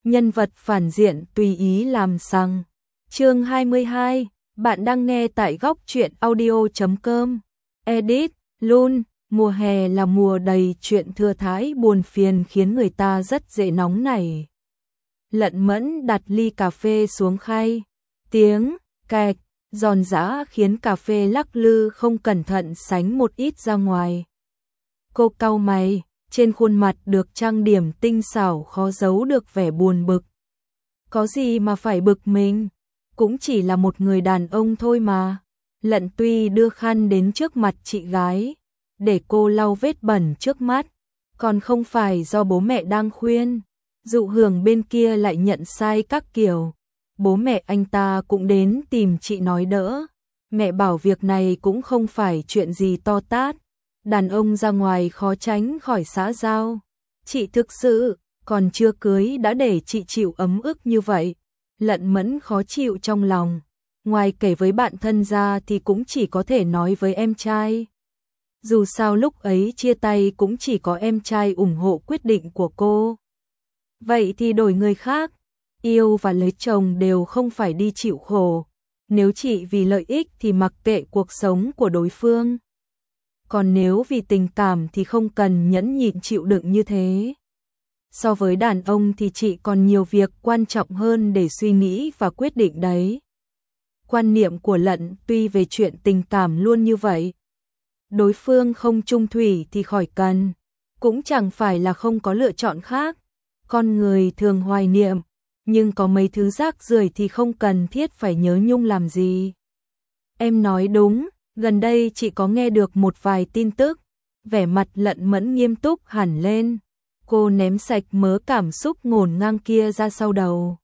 nhân vật phản diện tùy ý làm sằng. Chương 22, bạn đang nghe tại góc truyện audio.com. Edit, Lun, mùa hè là mùa đầy chuyện thừa thãi buồn phiền khiến người ta rất dễ nóng nảy. Lận Mẫn đặt ly cà phê xuống khay. Tiếng kẹt giòn giã khiến cà phê lắc lư không cẩn thận sánh một ít ra ngoài. Cô cau mày, trên khuôn mặt được trang điểm tinh xảo khó giấu được vẻ buồn bực. Có gì mà phải bực mình, cũng chỉ là một người đàn ông thôi mà. Lận Tuy đưa khăn đến trước mặt chị gái, để cô lau vết bẩn trước mắt, còn không phải do bố mẹ đang khuyên. Dụ Hưởng bên kia lại nhận sai các kiểu. Bố mẹ anh ta cũng đến tìm chị nói đỡ. Mẹ bảo việc này cũng không phải chuyện gì to tát. Đàn ông ra ngoài khó tránh khỏi xã giao. Chị thực sự còn chưa cưới đã để chị chịu ấm ức như vậy. Lận Mẫn khó chịu trong lòng. Ngoài kể với bạn thân ra thì cũng chỉ có thể nói với em trai. Dù sao lúc ấy chia tay cũng chỉ có em trai ủng hộ quyết định của cô. Vậy thì đổi người khác. Yêu và lấy chồng đều không phải đi chịu khổ. Nếu chỉ vì lợi ích thì mặc kệ cuộc sống của đối phương. Còn nếu vì tình cảm thì không cần nhẫn nhịn chịu đựng như thế. So với đàn ông thì chị còn nhiều việc quan trọng hơn để suy nghĩ và quyết định đấy. Quan niệm của Lận Tuy về chuyện tình cảm luôn như vậy. Đối phương không chung thủy thì khỏi cần. Cũng chẳng phải là không có lựa chọn khác. Con người thường hoài niệm, nhưng có mấy thứ rác rưởi thì không cần thiết phải nhớ nhung làm gì. Em nói đúng, gần đây chị có nghe được một vài tin tức. Vẻ mặt Lận Mẫn nghiêm túc hẳn lên. Cô ném sạch mớ cảm xúc ngổn ngang kia ra sau đầu.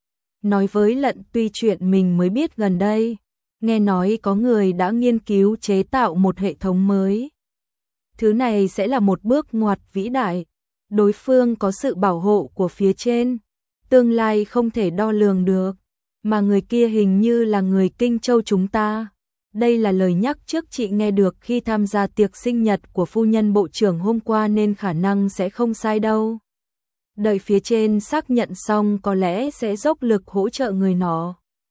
Nói với Lận Tuy chuyện mình mới biết gần đây. Nghe nói có người đã nghiên cứu chế tạo một hệ thống mới. Thứ này sẽ là một bước ngoặt vĩ đại. Đối phương có sự bảo hộ của phía trên. Tương lai không thể đo lường được. Mà người kia hình như là người Kinh Châu chúng ta. Đây là lời nhắc trước chị nghe được khi tham gia tiệc sinh nhật của phu nhân bộ trưởng hôm qua nên khả năng sẽ không sai đâu. Đợi phía trên xác nhận xong có lẽ sẽ dốc lực hỗ trợ người nọ.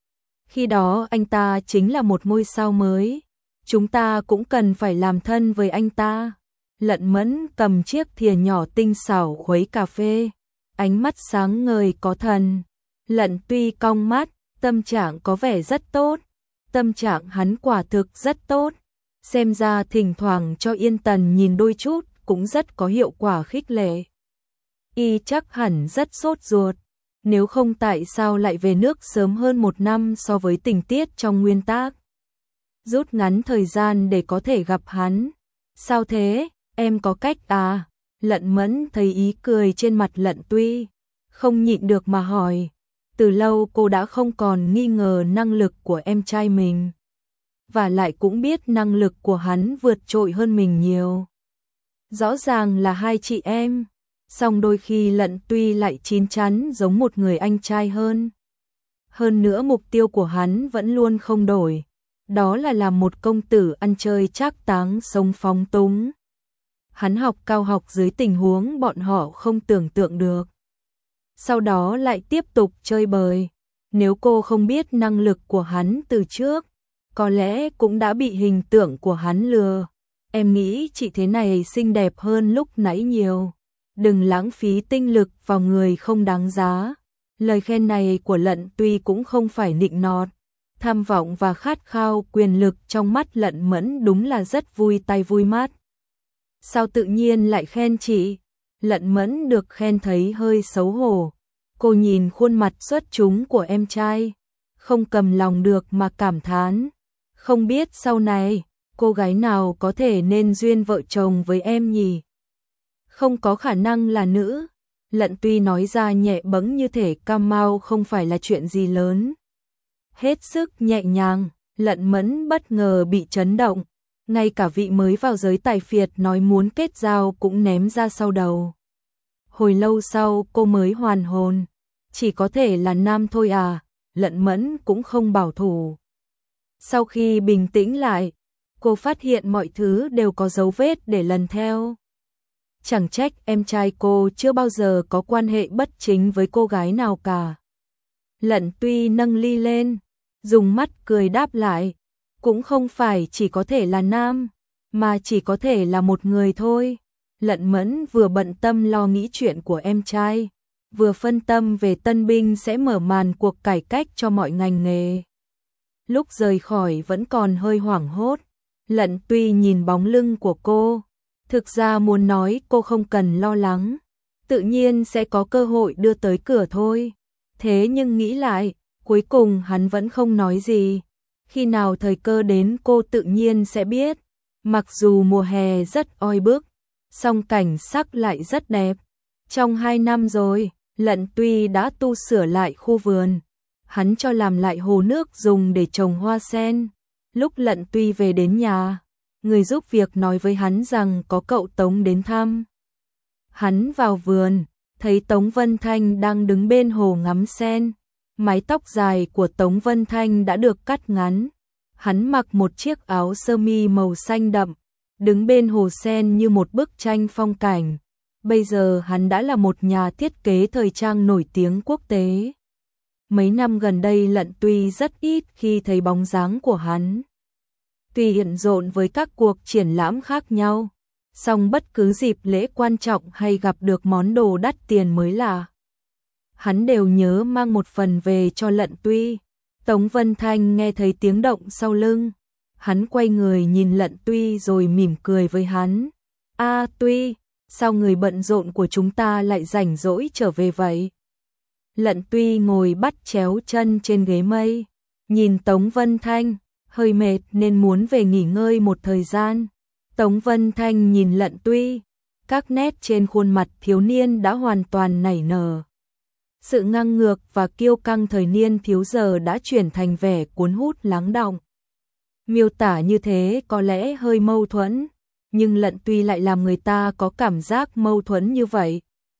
Khi đó anh ta chính là một ngôi sao mới. Chúng ta cũng cần phải làm thân với anh ta. Lận Mẫn cầm chiếc thìa nhỏ tinh xảo khuấy cà phê. Ánh mắt sáng ngời có thần. Lận Tuy cong mắt, tâm trạng có vẻ rất tốt. Tâm trạng hắn quả thực rất tốt. Xem ra thỉnh thoảng cho Yên Tần nhìn đôi chút cũng rất có hiệu quả khích lệ. Y chắc hẳn rất sốt ruột. Nếu không tại sao lại về nước sớm hơn 1 năm so với tình tiết trong nguyên tác. Rút ngắn thời gian để có thể gặp hắn. Sao thế, em có cách à? Lận Mẫn thấy ý cười trên mặt Lận Tuy. Không nhịn được mà hỏi. Từ lâu cô đã không còn nghi ngờ năng lực của em trai mình. Và lại cũng biết năng lực của hắn vượt trội hơn mình nhiều. Rõ ràng là hai chị em. Song đôi khi Lận Tuy lại chín chắn giống một người anh trai hơn. Hơn nữa mục tiêu của hắn vẫn luôn không đổi. Đó là làm một công tử ăn chơi trác táng sống phóng túng. Hắn học cao học dưới tình huống bọn họ không tưởng tượng được. Sau đó lại tiếp tục chơi bời. Nếu cô không biết năng lực của hắn từ trước, có lẽ cũng đã bị hình tượng của hắn lừa. Em nghĩ chị thế này xinh đẹp hơn lúc nãy nhiều. Đừng lãng phí tinh lực vào người không đáng giá. Lời khen này của Lận Tuy cũng không phải nịnh nọt. Tham vọng và khát khao quyền lực trong mắt Lận Mẫn đúng là rất vui tai vui mắt. Sao tự nhiên lại khen chị? Lận Mẫn được khen thấy hơi xấu hổ. Cô nhìn khuôn mặt xuất chúng của em trai, không cầm lòng được mà cảm thán. Không biết sau này, cô gái nào có thể nên duyên vợ chồng với em nhỉ? Không có khả năng là nữ. Lận Tuy nói ra nhẹ bẫng như thể cam mau không phải là chuyện gì lớn. Hết sức nhẹ nhàng, Lận Mẫn bất ngờ bị chấn động. Ngay cả vị mới vào giới tài phiệt nói muốn kết giao cũng ném ra sau đầu. Hồi lâu sau cô mới hoàn hồn. Chỉ có thể là nam thôi à? Lận Mẫn cũng không bảo thủ. Sau khi bình tĩnh lại, cô phát hiện mọi thứ đều có dấu vết để lần theo. Chẳng trách em trai cô chưa bao giờ có quan hệ bất chính với cô gái nào cả. Lận Tuy nâng ly lên, dùng mắt cười đáp lại, cũng không phải chỉ có thể là nam, mà chỉ có thể là một người thôi. Lận Mẫn vừa bận tâm lo nghĩ chuyện của em trai, vừa phân tâm về tân binh sẽ mở màn cuộc cải cách cho mọi ngành nghề. Lúc rời khỏi vẫn còn hơi hoảng hốt, Lận Tuy nhìn bóng lưng của cô, thực ra muốn nói cô không cần lo lắng, tự nhiên sẽ có cơ hội đưa tới cửa thôi. Thế nhưng nghĩ lại, cuối cùng hắn vẫn không nói gì. Khi nào thời cơ đến cô tự nhiên sẽ biết. Mặc dù mùa hè rất oi bức, song cảnh sắc lại rất đẹp. Trong 2 năm rồi, Lận Tuy đã tu sửa lại khu vườn. Hắn cho làm lại hồ nước dùng để trồng hoa sen. Lúc Lận Tuy về đến nhà, người giúp việc nói với hắn rằng có cậu Tống đến thăm. Hắn vào vườn, thấy Tống Vân Thanh đang đứng bên hồ ngắm sen. Mái tóc dài của Tống Vân Thanh đã được cắt ngắn. Hắn mặc một chiếc áo sơ mi màu xanh đậm, đứng bên hồ sen như một bức tranh phong cảnh. Bây giờ hắn đã là một nhà thiết kế thời trang nổi tiếng quốc tế. Mấy năm gần đây Lận Tuy rất ít khi thấy bóng dáng của hắn. Tuy bận rộn với các cuộc triển lãm khác nhau, song bất cứ dịp lễ quan trọng hay gặp được món đồ đắt tiền mới lạ, hắn đều nhớ mang một phần về cho Lận Tuy. Tống Vân Thanh nghe thấy tiếng động sau lưng, hắn quay người nhìn Lận Tuy rồi mỉm cười với hắn. "A Tuy, sao người bận rộn của chúng ta lại rảnh rỗi trở về vậy?" Lận Tuy ngồi bắt chéo chân trên ghế mây, nhìn Tống Vân Thanh, hơi mệt nên muốn về nghỉ ngơi một thời gian. Tống Vân Thanh nhìn Lận Tuy, các nét trên khuôn mặt thiếu niên đã hoàn toàn nảy nở. Sự ngang ngược và kiêu căng thời niên thiếu giờ đã chuyển thành vẻ cuốn hút lắng đọng. Miêu tả như thế có lẽ hơi mâu thuẫn, nhưng Lận Tuy lại làm người ta có cảm giác mâu thuẫn như vậy.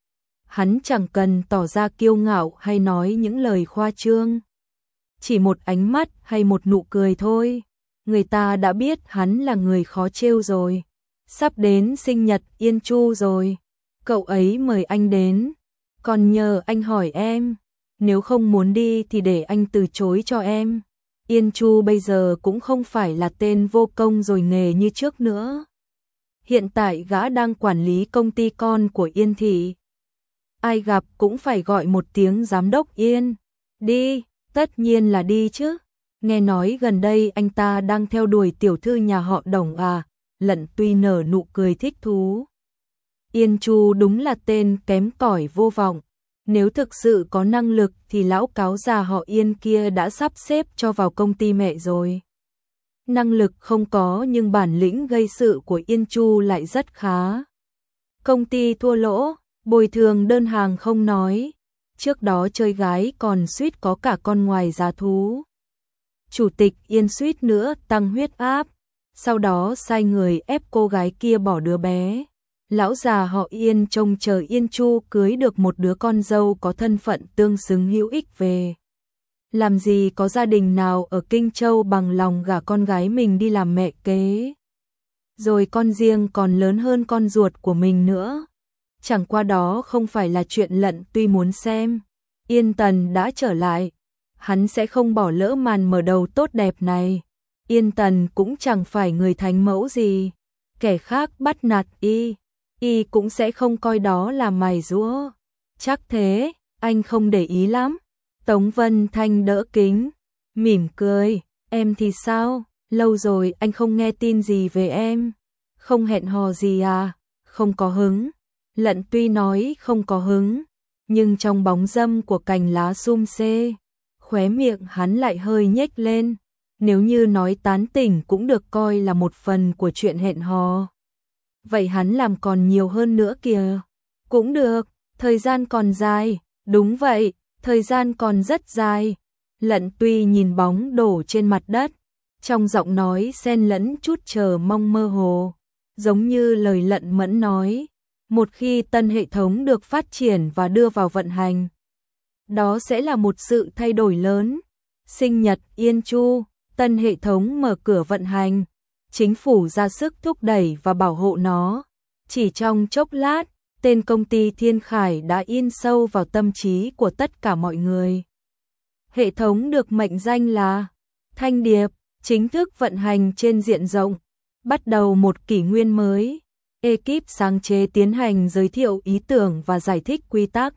Hắn chẳng cần tỏ ra kiêu ngạo hay nói những lời khoa trương. Chỉ một ánh mắt hay một nụ cười thôi, người ta đã biết hắn là người khó trêu rồi. Sắp đến sinh nhật Yên Chu rồi, cậu ấy mời anh đến, còn nhờ anh hỏi em, nếu không muốn đi thì để anh từ chối cho em. Yên Chu bây giờ cũng không phải là tên vô công rồi nghề như trước nữa. Hiện tại gã đang quản lý công ty con của Yên Thị. Ai gặp cũng phải gọi một tiếng giám đốc Yên. Đi, tất nhiên là đi chứ. Nghe nói gần đây anh ta đang theo đuổi tiểu thư nhà họ Đồng à. Lận Tuy nở nụ cười thích thú. Yên Chu đúng là tên kém cỏi vô vọng. Nếu thực sự có năng lực thì lão cáo già họ Yên kia đã sắp xếp cho vào công ty mẹ rồi. Năng lực không có nhưng bản lĩnh gây sự của Yên Chu lại rất khá. Công ty thua lỗ, bồi thường đơn hàng không nói. Trước đó chơi gái còn suýt có cả con ngoài giá thú. Chủ tịch Yên suýt nữa tăng huyết áp. Sau đó sai người ép cô gái kia bỏ đứa bé. Lão già họ Yên trông chờ Yên Chu cưới được một đứa con dâu có thân phận tương xứng hữu ích về. Làm gì có gia đình nào ở Kinh Châu bằng lòng gả con gái mình đi làm mẹ kế. Rồi con riêng còn lớn hơn con ruột của mình nữa. Chẳng qua đó không phải là chuyện Lận Tuy muốn xem. Yên Tần đã trở lại, hắn sẽ không bỏ lỡ màn mở đầu tốt đẹp này. Yên Tần cũng chẳng phải người thánh mẫu gì. Kẻ khác bắt nạt y cũng sẽ không coi đó là mài giũa. Chắc thế, anh không để ý lắm. Tống Vân Thanh đỡ kính, mỉm cười. Em thì sao? Lâu rồi anh không nghe tin gì về em. Không hẹn hò gì à? Không có hứng. Lận Tuy nói không có hứng, nhưng trong bóng râm của cành lá sum xê, khóe miệng hắn lại hơi nhếch lên. Nếu như nói tán tỉnh cũng được coi là một phần của chuyện hẹn hò. Vậy hắn làm còn nhiều hơn nữa kìa. Cũng được, thời gian còn dài. Đúng vậy, thời gian còn rất dài. Lận Tuy nhìn bóng đổ trên mặt đất, trong giọng nói xen lẫn chút chờ mong mơ hồ, giống như lời Lận Mẫn nói. Một khi tân hệ thống được phát triển và đưa vào vận hành, đó sẽ là một sự thay đổi lớn. Sinh nhật Yên Chu, tân hệ thống mở cửa vận hành, chính phủ ra sức thúc đẩy và bảo hộ nó. Chỉ trong chốc lát, tên công ty Thiên Khải đã in sâu vào tâm trí của tất cả mọi người. Hệ thống được mệnh danh là Thanh Điệp, chính thức vận hành trên diện rộng, bắt đầu một kỷ nguyên mới. Ekip sáng chế tiến hành giới thiệu ý tưởng và giải thích quy tắc.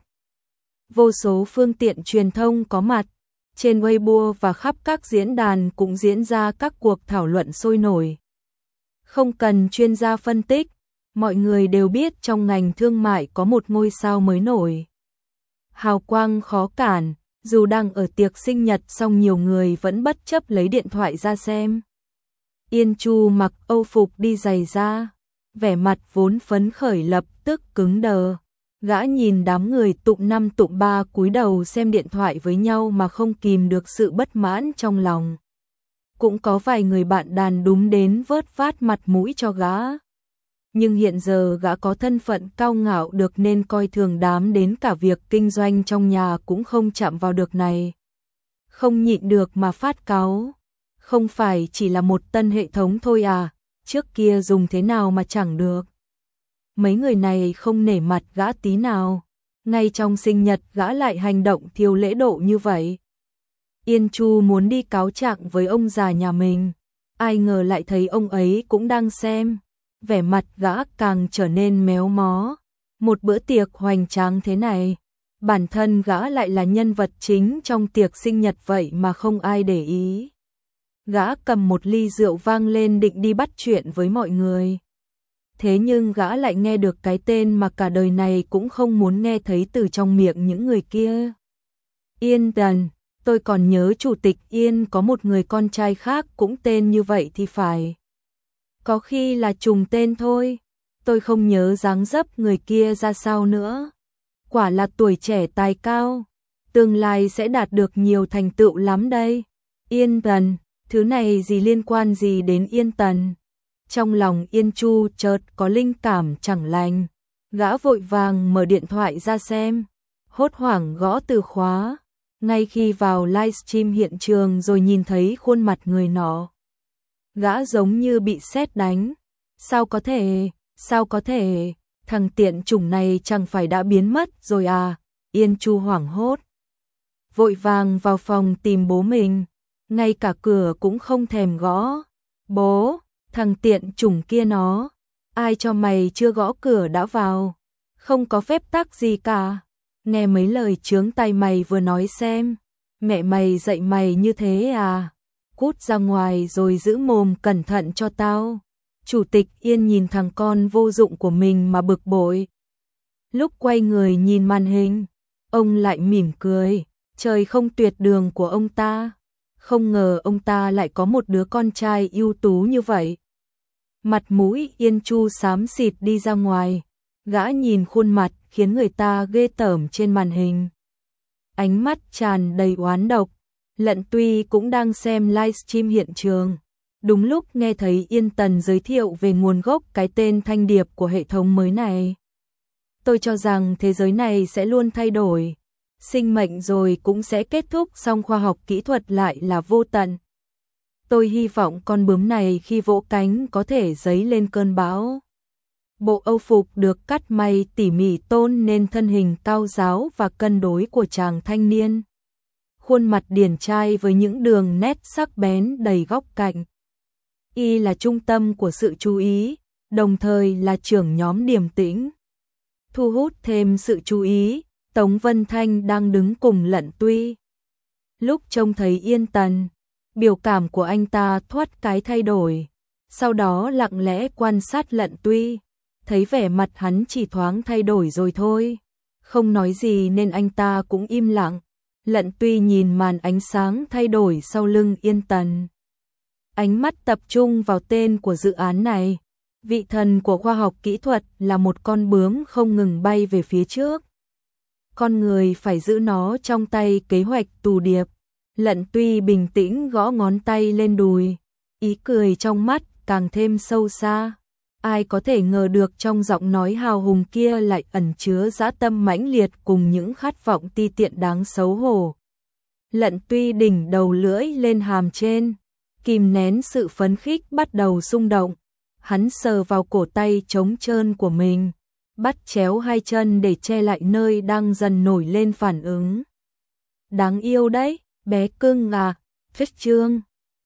Vô số phương tiện truyền thông có mặt, trên Weibo và khắp các diễn đàn cũng diễn ra các cuộc thảo luận sôi nổi. Không cần chuyên gia phân tích, mọi người đều biết trong ngành thương mại có một ngôi sao mới nổi. Hào quang khó cản, dù đang ở tiệc sinh nhật song nhiều người vẫn bất chấp lấy điện thoại ra xem. Yên Chu mặc âu phục đi giày da, vẻ mặt vốn phấn khởi lập tức cứng đờ. Gã nhìn đám người tụng năm tụng ba cúi đầu xem điện thoại với nhau mà không kìm được sự bất mãn trong lòng. Cũng có vài người bạn đàn đúng đến vớt vát mặt mũi cho gã. Nhưng hiện giờ gã có thân phận cao ngạo được nên coi thường đám đến cả việc kinh doanh trong nhà cũng không chạm vào được này. Không nhịn được mà phát cáu. Không phải chỉ là một tân hệ thống thôi à, trước kia dùng thế nào mà chẳng được. Mấy người này không nể mặt gã tí nào, ngay trong sinh nhật gã lại hành động thiếu lễ độ như vậy. Yên Chu muốn đi cáo trạng với ông già nhà mình, ai ngờ lại thấy ông ấy cũng đang xem, vẻ mặt gã càng trở nên méo mó. Một bữa tiệc hoành tráng thế này, bản thân gã lại là nhân vật chính trong tiệc sinh nhật vậy mà không ai để ý. Gã cầm một ly rượu vang lên định đi bắt chuyện với mọi người. Thế nhưng gã lại nghe được cái tên mà cả đời này cũng không muốn nghe thấy từ trong miệng những người kia. Yên Tần, tôi còn nhớ chủ tịch Yên có một người con trai khác cũng tên như vậy thì phải. Có khi là trùng tên thôi, tôi không nhớ dáng dấp người kia ra sao nữa. Quả là tuổi trẻ tài cao, tương lai sẽ đạt được nhiều thành tựu lắm đây. Yên Tần, thứ này gì liên quan gì đến Yên Tần? Trong lòng Yên Chu chợt có linh cảm chẳng lành, gã vội vàng mở điện thoại ra xem, hốt hoảng gõ từ khóa, ngay khi vào livestream hiện trường rồi nhìn thấy khuôn mặt người nọ. Gã giống như bị sét đánh, sao có thể, thằng tiện chủng này chẳng phải đã biến mất rồi à? Yên Chu hoảng hốt, vội vàng vào phòng tìm bố mình, ngay cả cửa cũng không thèm gõ. Bố, thằng tiện chủng kia nó, ai cho mày chưa gõ cửa đã vào, không có phép tắc gì cả. Nghe mấy lời chướng tay mày vừa nói xem, mẹ mày dạy mày như thế à? Cút ra ngoài rồi giữ mồm cẩn thận cho tao. Chủ tịch Yên nhìn thằng con vô dụng của mình mà bực bội. Lúc quay người nhìn màn hình, ông lại mỉm cười, trời không tuyệt đường của ông ta. Không ngờ ông ta lại có một đứa con trai ưu tú như vậy. Mặt mũi Yên Chu xám xịt đi ra ngoài, gã nhìn khuôn mặt khiến người ta ghê tởm trên màn hình. Ánh mắt tràn đầy oán độc. Lận Tuy cũng đang xem livestream hiện trường, đúng lúc nghe thấy Yên Tần giới thiệu về nguồn gốc cái tên Thanh Điệp của hệ thống mới này. Tôi cho rằng thế giới này sẽ luôn thay đổi, sinh mệnh rồi cũng sẽ kết thúc, song khoa học kỹ thuật lại là vô tận. Tôi hy vọng con bướm này khi vỗ cánh có thể giấy lên cơn bão. Bộ âu phục được cắt may tỉ mỉ tôn nên thân hình cao ráo và cân đối của chàng thanh niên. Khuôn mặt điển trai với những đường nét sắc bén đầy góc cạnh. Y là trung tâm của sự chú ý, đồng thời là trưởng nhóm điềm tĩnh. Thu hút thêm sự chú ý, Tống Vân Thanh đang đứng cùng Lận Tuy. Lúc trông thấy Yên Tần, biểu cảm của anh ta thoát cái thay đổi, sau đó lặng lẽ quan sát Lận Tuy, thấy vẻ mặt hắn chỉ thoáng thay đổi rồi thôi, không nói gì nên anh ta cũng im lặng. Lận Tuy nhìn màn ánh sáng thay đổi sau lưng Yên Tần. Ánh mắt tập trung vào tên của dự án này. Vị thần của khoa học kỹ thuật là một con bướm không ngừng bay về phía trước. Con người phải giữ nó trong tay, kế hoạch tù điệp. Lận Tuy bình tĩnh gõ ngón tay lên đùi, ý cười trong mắt càng thêm sâu xa. Ai có thể ngờ được trong giọng nói hào hùng kia lại ẩn chứa dã tâm mãnh liệt cùng những khát vọng ti tiện đáng xấu hổ. Lận Tuy đỉnh đầu lưỡi lên hàm trên, kìm nén sự phấn khích bắt đầu xung động. hắn sờ vào cổ tay trống trơn của mình, bắt chéo hai chân để che lại nơi đang dần nổi lên phản ứng. Đáng yêu đấy, bé cưng à, phết trương.